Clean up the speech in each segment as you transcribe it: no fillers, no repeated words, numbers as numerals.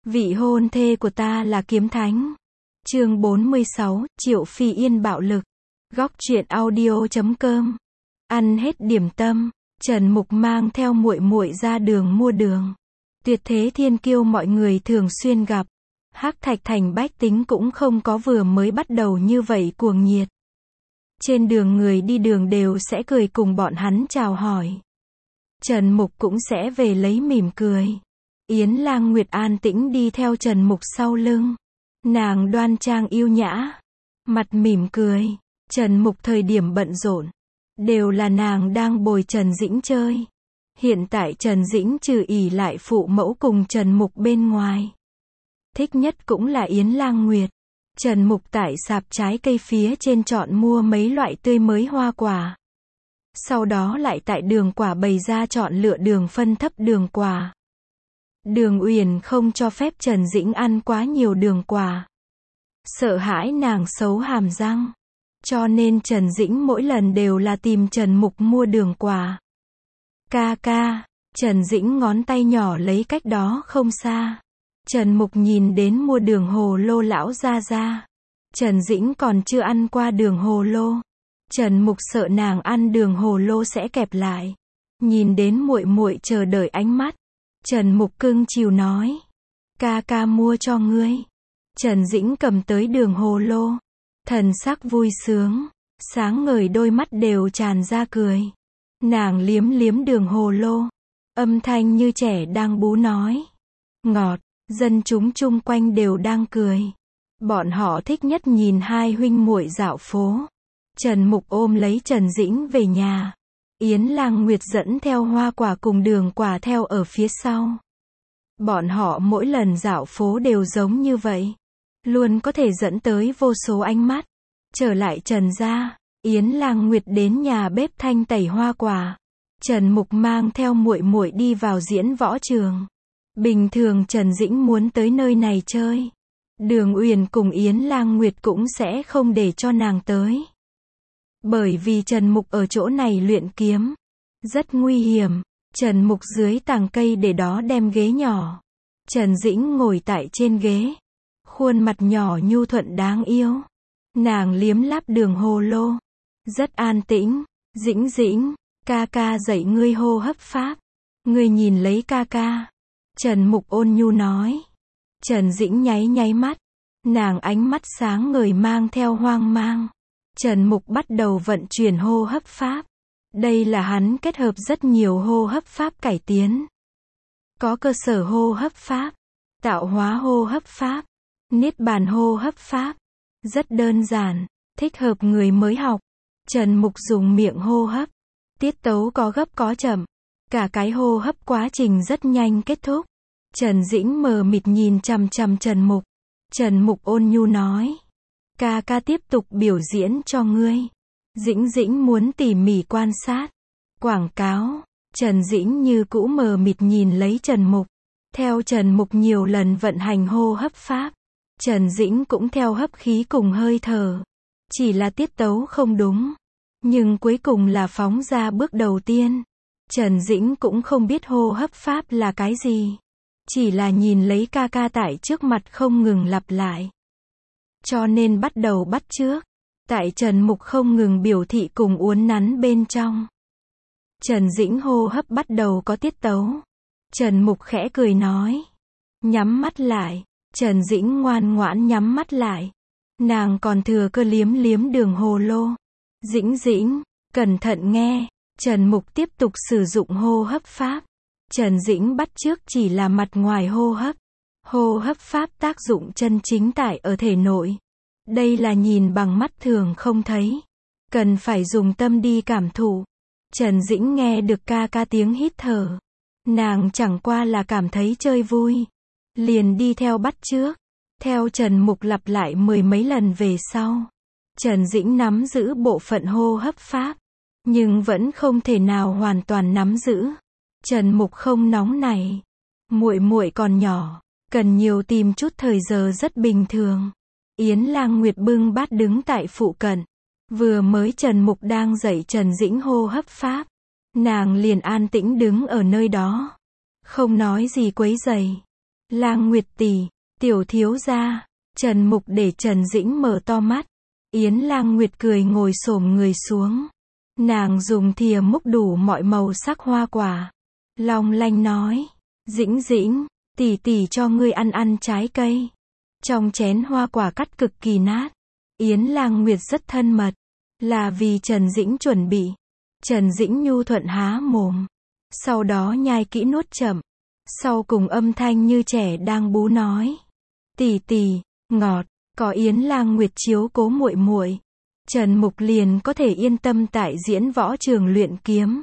Vị hôn thê của ta là kiếm thánh. Chương 46, Triệu Phi Yên bạo lực. Góc truyện audio.com. Ăn hết điểm tâm, Trần Mục mang theo muội muội ra đường mua đường. Tuyệt thế thiên kiêu mọi người thường xuyên gặp. Hắc Thạch Thành bách tính cũng không có vừa mới bắt đầu như vậy cuồng nhiệt. Trên đường người đi đường đều sẽ cười cùng bọn hắn chào hỏi. Trần Mục cũng sẽ về lấy mỉm cười. Yến Lang Nguyệt an tĩnh đi theo Trần Mục sau lưng. Nàng đoan trang yêu nhã, mặt mỉm cười. Trần Mục thời điểm bận rộn, đều là nàng đang bồi Trần Dĩnh chơi. Hiện tại Trần Dĩnh trừ ỷ lại phụ mẫu cùng Trần Mục bên ngoài, thích nhất cũng là Yến Lang Nguyệt. Trần Mục tại sạp trái cây phía trên chọn mua mấy loại tươi mới hoa quả. Sau đó lại tại đường quả bày ra chọn lựa đường phân thấp đường quả. Đường Uyển không cho phép Trần Dĩnh ăn quá nhiều đường quả, sợ hãi nàng xấu hàm răng. Cho nên Trần Dĩnh mỗi lần đều là tìm Trần Mục mua đường quả. Ca ca, Trần Dĩnh ngón tay nhỏ lấy cách đó không xa. Trần Mục nhìn đến mua đường hồ lô lão gia gia. Trần Dĩnh còn chưa ăn qua đường hồ lô. Trần Mục sợ nàng ăn đường hồ lô sẽ kẹp lại. Nhìn đến muội muội chờ đợi ánh mắt, Trần Mục cưng chiều nói: "Ca ca mua cho ngươi." Trần Dĩnh cầm tới đường hồ lô, thần sắc vui sướng, sáng ngời đôi mắt đều tràn ra cười. Nàng liếm liếm đường hồ lô, âm thanh như trẻ đang bú nói: "Ngọt." Dân chúng chung quanh đều đang cười. Bọn họ thích nhất nhìn hai huynh muội dạo phố. Trần Mục ôm lấy Trần Dĩnh về nhà. Yến Lang Nguyệt dẫn theo hoa quả cùng đường quả theo ở phía sau. Bọn họ mỗi lần dạo phố đều giống như vậy, luôn có thể dẫn tới vô số ánh mắt. Trở lại Trần gia, Yến Lang Nguyệt đến nhà bếp thanh tẩy hoa quả. Trần Mục mang theo muội muội đi vào diễn võ trường. Bình thường Trần Dĩnh muốn tới nơi này chơi, Đường Uyển cùng Yến Lang Nguyệt cũng sẽ không để cho nàng tới. Bởi vì Trần Mục ở chỗ này luyện kiếm, rất nguy hiểm. Trần Mục dưới tàng cây để đó đem ghế nhỏ. Trần Dĩnh ngồi tại trên ghế, khuôn mặt nhỏ nhu thuận đáng yêu. Nàng liếm láp đường hồ lô, rất an tĩnh. "Dĩnh Dĩnh, ca ca dạy ngươi hô hấp pháp, ngươi nhìn lấy ca ca." Trần Mục ôn nhu nói. Trần Dĩnh nháy nháy mắt, nàng ánh mắt sáng ngời mang theo hoang mang. Trần Mục bắt đầu vận chuyển hô hấp pháp. Đây là hắn kết hợp rất nhiều hô hấp pháp cải tiến. Có cơ sở hô hấp pháp, tạo hóa hô hấp pháp, niết bàn hô hấp pháp. Rất đơn giản, thích hợp người mới học. Trần Mục dùng miệng hô hấp, tiết tấu có gấp có chậm. Cả cái hô hấp quá trình rất nhanh kết thúc. Trần Dĩnh mờ mịt nhìn chằm chằm Trần Mục. Trần Mục ôn nhu nói: "Ca ca tiếp tục biểu diễn cho ngươi." Dĩnh Dĩnh muốn tỉ mỉ quan sát. Quảng cáo. Trần Dĩnh như cũ mờ mịt nhìn lấy Trần Mục. Theo Trần Mục nhiều lần vận hành hô hấp pháp, Trần Dĩnh cũng theo hấp khí cùng hơi thở. Chỉ là tiết tấu không đúng, nhưng cuối cùng là phóng ra bước đầu tiên. Trần Dĩnh cũng không biết hô hấp pháp là cái gì, chỉ là nhìn lấy ca ca tại trước mặt không ngừng lặp lại. Cho nên bắt đầu bắt chước. Tại Trần Mục không ngừng biểu thị cùng uốn nắn bên trong, Trần Dĩnh hô hấp bắt đầu có tiết tấu. Trần Mục khẽ cười nói: "Nhắm mắt lại." Trần Dĩnh ngoan ngoãn nhắm mắt lại. Nàng còn thừa cơ liếm liếm đường hồ lô. "Dĩnh Dĩnh, cẩn thận nghe." Trần Mục tiếp tục sử dụng hô hấp pháp. Trần Dĩnh bắt chước chỉ là mặt ngoài hô hấp. Hô hấp pháp tác dụng chân chính tại ở thể nội. Đây là nhìn bằng mắt thường không thấy, cần phải dùng tâm đi cảm thụ. Trần Dĩnh nghe được ca ca tiếng hít thở, nàng chẳng qua là cảm thấy chơi vui, liền đi theo bắt chước. Theo Trần Mục lặp lại mười mấy lần về sau, Trần Dĩnh nắm giữ bộ phận hô hấp pháp, nhưng vẫn không thể nào hoàn toàn nắm giữ. Trần Mục không nóng nảy, muội muội còn nhỏ, cần nhiều tìm chút thời giờ rất bình thường. Yến Lang Nguyệt bưng bát đứng tại phụ cận. Vừa mới Trần Mục đang dạy Trần Dĩnh hô hấp pháp, nàng liền an tĩnh đứng ở nơi đó, không nói gì quấy rầy. Lang Nguyệt tỷ, tiểu thiếu gia. Trần Mục để Trần Dĩnh mở to mắt. Yến Lang Nguyệt cười ngồi xổm người xuống. Nàng dùng thìa múc đủ mọi màu sắc hoa quả. Long lanh nói. Dĩnh Dĩnh, tỷ tỷ cho ngươi ăn trái cây. Trong chén hoa quả cắt cực kỳ nát. Yến Lang Nguyệt rất thân mật. Là vì Trần Dĩnh chuẩn bị. Trần Dĩnh nhu thuận há mồm. Sau đó nhai kỹ nuốt chậm. Sau cùng âm thanh như trẻ đang bú nói. Tỷ tỷ, ngọt, có Yến Lang Nguyệt chiếu cố muội muội, Trần Mục liền có thể yên tâm tại diễn võ trường luyện kiếm.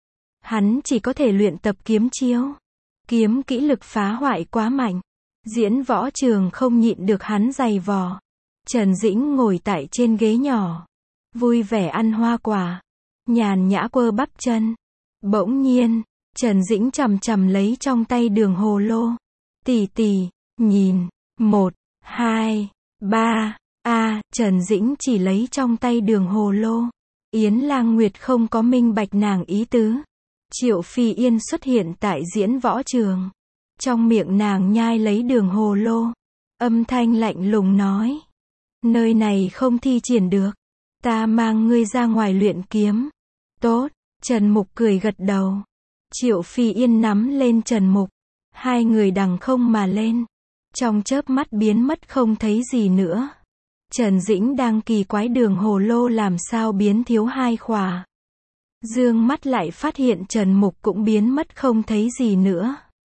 Hắn chỉ có thể luyện tập kiếm chiêu. Kiếm kỹ lực phá hoại quá mạnh. Diễn võ trường không nhịn được hắn giày vò. Trần Dĩnh ngồi tại trên ghế nhỏ. Vui vẻ ăn hoa quả. Nhàn nhã quơ bắp chân. Bỗng nhiên, Trần Dĩnh chằm chằm lấy trong tay đường hồ lô. Tỷ tỷ, nhìn. 1, 2, 3, Trần Dĩnh chỉ lấy trong tay đường hồ lô. Yến Lang Nguyệt không có minh bạch nàng ý tứ. Triệu Phi Yên xuất hiện tại diễn võ trường. Trong miệng nàng nhai lấy đường hồ lô. Âm thanh lạnh lùng nói. Nơi này không thi triển được. Ta mang ngươi ra ngoài luyện kiếm. Tốt, Trần Mục cười gật đầu. Triệu Phi Yên nắm lên Trần Mục. Hai người đằng không mà lên. Trong chớp mắt biến mất không thấy gì nữa. Trần Dĩnh đang kỳ quái đường hồ lô làm sao biến thiếu 2 khỏa. Dương mắt lại phát hiện Trần Mục cũng biến mất không thấy gì nữa.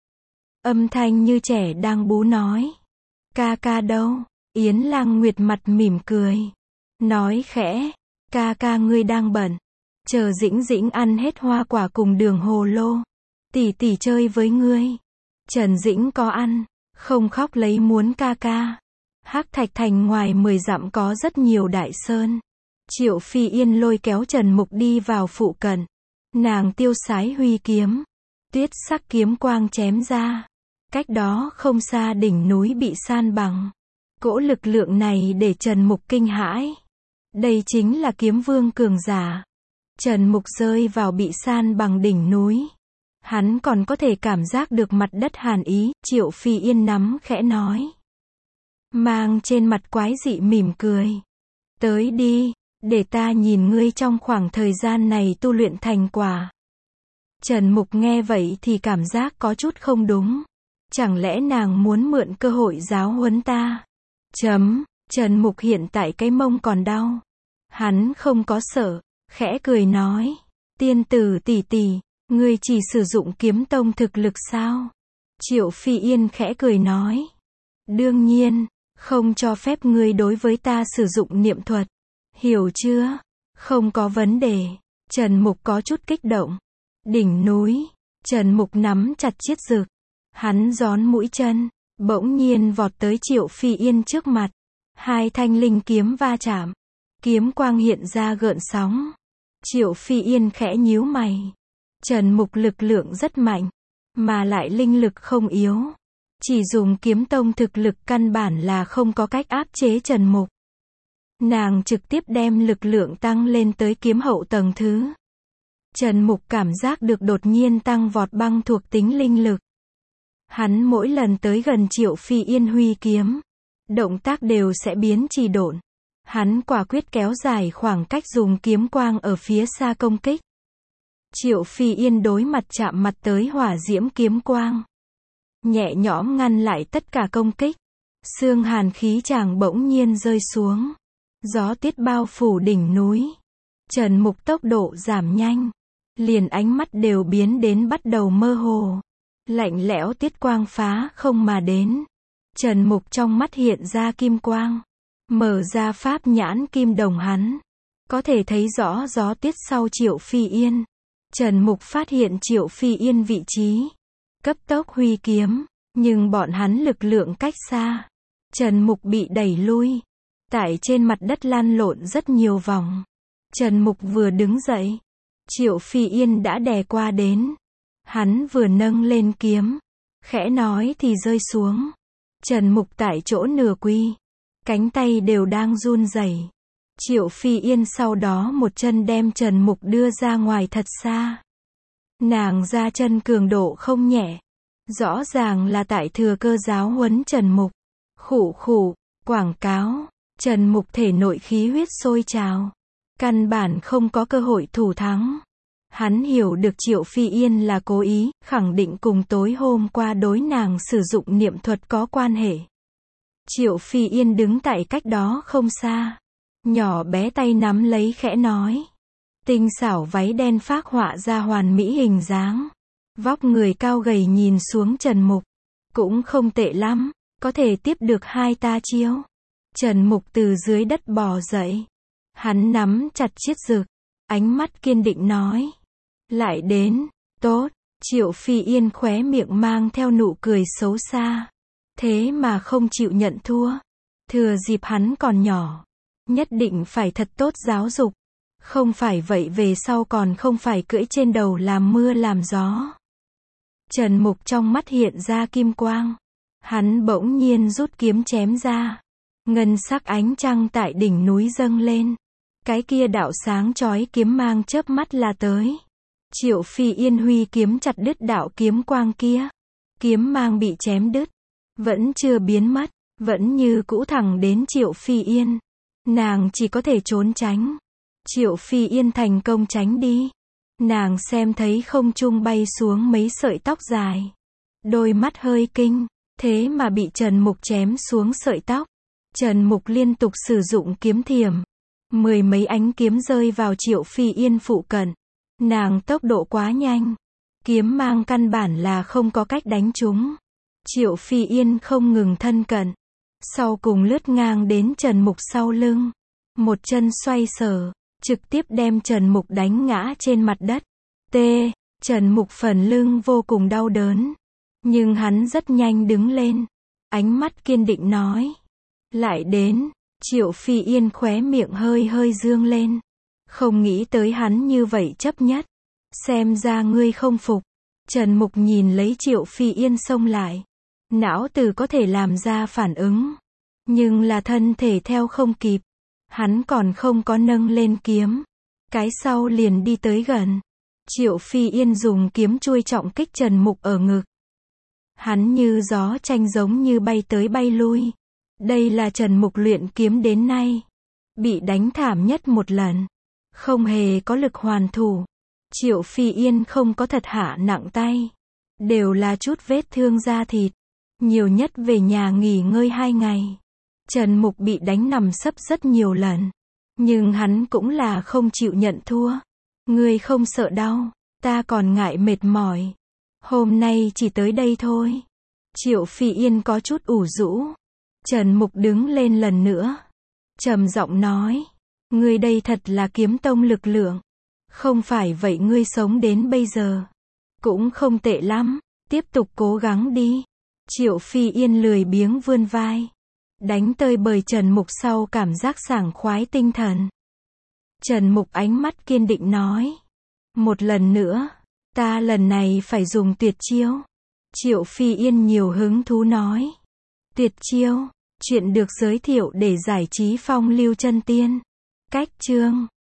Âm thanh như trẻ đang bú nói. Ca ca đâu? Yến Lang Nguyệt mặt mỉm cười. Nói khẽ. Ca ca ngươi đang bận. Chờ Dĩnh Dĩnh ăn hết hoa quả cùng đường hồ lô. Tỷ tỷ chơi với ngươi. Trần Dĩnh có ăn. Không khóc lấy muốn ca ca. Hắc Thạch Thành ngoài 10 dặm có rất nhiều đại sơn. Triệu Phi Yên lôi kéo Trần Mục đi vào phụ cận. Nàng tiêu sái huy kiếm. Tuyết sắc kiếm quang chém ra. Cách đó không xa đỉnh núi bị san bằng. Cỗ lực lượng này để Trần Mục kinh hãi. Đây chính là kiếm vương cường giả. Trần Mục rơi vào bị san bằng đỉnh núi. Hắn còn có thể cảm giác được mặt đất hàn ý. Triệu Phi Yên nắm khẽ nói. Mang trên mặt quái dị mỉm cười. Tới đi, để ta nhìn ngươi trong khoảng thời gian này tu luyện thành quả. Trần Mục nghe vậy thì cảm giác có chút không đúng. Chẳng lẽ nàng muốn mượn cơ hội giáo huấn ta? Trần Mục hiện tại cái mông còn đau. Hắn không có sợ, khẽ cười nói. Tiên tử tỷ tỷ, ngươi chỉ sử dụng kiếm tông thực lực sao? Triệu Phi Yên khẽ cười nói. Đương nhiên, không cho phép ngươi đối với ta sử dụng niệm thuật. Hiểu chưa? Không có vấn đề. Trần Mục có chút kích động. Đỉnh núi. Trần Mục nắm chặt chiết dược. Hắn gión mũi chân. Bỗng nhiên vọt tới Triệu Phi Yên trước mặt. Hai thanh linh kiếm va chạm. Kiếm quang hiện ra gợn sóng. Triệu Phi Yên khẽ nhíu mày. Trần Mục lực lượng rất mạnh. Mà lại linh lực không yếu. Chỉ dùng kiếm tông thực lực căn bản là không có cách áp chế Trần Mục. Nàng trực tiếp đem lực lượng tăng lên tới kiếm hậu tầng thứ. Trần Mục cảm giác được đột nhiên tăng vọt băng thuộc tính linh lực. Hắn mỗi lần tới gần Triệu Phi Yên huy kiếm, động tác đều sẽ biến trì độn. Hắn quả quyết kéo dài khoảng cách dùng kiếm quang ở phía xa công kích. Triệu Phi Yên đối mặt chạm mặt tới hỏa diễm kiếm quang. Nhẹ nhõm ngăn lại tất cả công kích. Sương hàn khí chàng bỗng nhiên rơi xuống. Gió tuyết bao phủ đỉnh núi. Trần Mục tốc độ giảm nhanh. Liền ánh mắt đều biến đến bắt đầu mơ hồ. Lạnh lẽo tiết quang phá không mà đến. Trần Mục trong mắt hiện ra kim quang. Mở ra pháp nhãn kim đồng hắn. Có thể thấy rõ gió tuyết sau Triệu Phi Yên. Trần Mục phát hiện Triệu Phi Yên vị trí. Cấp tốc huy kiếm. Nhưng bọn hắn lực lượng cách xa. Trần Mục bị đẩy lui. Tại trên mặt đất lăn lộn rất nhiều vòng. Trần Mục vừa đứng dậy. Triệu Phi Yên đã đè qua đến. Hắn vừa nâng lên kiếm. Khẽ nói thì rơi xuống. Trần Mục tại chỗ nửa quy. Cánh tay đều đang run rẩy. Triệu Phi Yên sau đó một chân đem Trần Mục đưa ra ngoài thật xa. Nàng ra chân cường độ không nhẹ. Rõ ràng là tại thừa cơ giáo huấn Trần Mục. Khụ khụ, quảng cáo. Trần Mục thể nội khí huyết sôi trào. Căn bản không có cơ hội thủ thắng. Hắn hiểu được Triệu Phi Yên là cố ý, khẳng định cùng tối hôm qua đối nàng sử dụng niệm thuật có quan hệ. Triệu Phi Yên đứng tại cách đó không xa. Nhỏ bé tay nắm lấy khẽ nói. Tinh xảo váy đen phác họa ra hoàn mỹ hình dáng. Vóc người cao gầy nhìn xuống Trần Mục. Cũng không tệ lắm, có thể tiếp được hai ta chiêu. Trần Mục từ dưới đất bò dậy. Hắn nắm chặt chiếc dược. Ánh mắt kiên định nói. Lại đến, tốt. Triệu Phi Yên khóe miệng mang theo nụ cười xấu xa. Thế mà không chịu nhận thua. Thừa dịp hắn còn nhỏ. Nhất định phải thật tốt giáo dục. Không phải vậy về sau còn không phải cưỡi trên đầu làm mưa làm gió. Trần Mục trong mắt hiện ra kim quang. Hắn bỗng nhiên rút kiếm chém ra. Ngân sắc ánh trăng tại đỉnh núi dâng lên. Cái kia đạo sáng chói kiếm mang chớp mắt là tới. Triệu Phi Yên huy kiếm chặt đứt đạo kiếm quang kia. Kiếm mang bị chém đứt. Vẫn chưa biến mất. Vẫn như cũ thẳng đến Triệu Phi Yên. Nàng chỉ có thể trốn tránh. Triệu Phi Yên thành công tránh đi. Nàng xem thấy không trung bay xuống mấy sợi tóc dài. Đôi mắt hơi kinh. Thế mà bị Trần Mục chém xuống sợi tóc. Trần Mục liên tục sử dụng kiếm thiểm. 10 mấy ánh kiếm rơi vào Triệu Phi Yên phụ cận. Nàng tốc độ quá nhanh. Kiếm mang căn bản là không có cách đánh trúng. Triệu Phi Yên không ngừng thân cận. Sau cùng lướt ngang đến Trần Mục sau lưng. Một chân xoay sở. Trực tiếp đem Trần Mục đánh ngã trên mặt đất. Trần Mục phần lưng vô cùng đau đớn. Nhưng hắn rất nhanh đứng lên. Ánh mắt kiên định nói. Lại đến. Triệu Phi Yên khóe miệng hơi hơi dương lên. Không nghĩ tới hắn như vậy chấp nhất. Xem ra ngươi không phục. Trần Mục nhìn lấy Triệu Phi Yên xông lại. Não tử có thể làm ra phản ứng. Nhưng là thân thể theo không kịp. Hắn còn không có nâng lên kiếm. Cái sau liền đi tới gần. Triệu Phi Yên dùng kiếm chuôi trọng kích Trần Mục ở ngực. Hắn như gió tranh giống như bay tới bay lui. Đây là Trần Mục luyện kiếm đến nay. Bị đánh thảm nhất một lần. Không hề có lực hoàn thủ. Triệu Phi Yên không có thật hạ nặng tay. Đều là chút vết thương da thịt. Nhiều nhất về nhà nghỉ ngơi 2 ngày. Trần Mục bị đánh nằm sấp rất nhiều lần. Nhưng hắn cũng là không chịu nhận thua. Ngươi không sợ đau. Ta còn ngại mệt mỏi. Hôm nay chỉ tới đây thôi. Triệu Phi Yên có chút ủ rũ. Trần Mục đứng lên lần nữa. Trầm giọng nói. Ngươi đây thật là kiếm tông lực lượng. Không phải vậy ngươi sống đến bây giờ. Cũng không tệ lắm. Tiếp tục cố gắng đi. Triệu Phi Yên lười biếng vươn vai. Đánh tơi bời Trần Mục sau cảm giác sảng khoái tinh thần. Trần Mục ánh mắt kiên định nói. Một lần nữa. Ta lần này phải dùng tuyệt chiêu. Triệu Phi Yên nhiều hứng thú nói. Tuyệt chiêu. Chuyện được giới thiệu để giải trí phong lưu chân tiên. Cách chương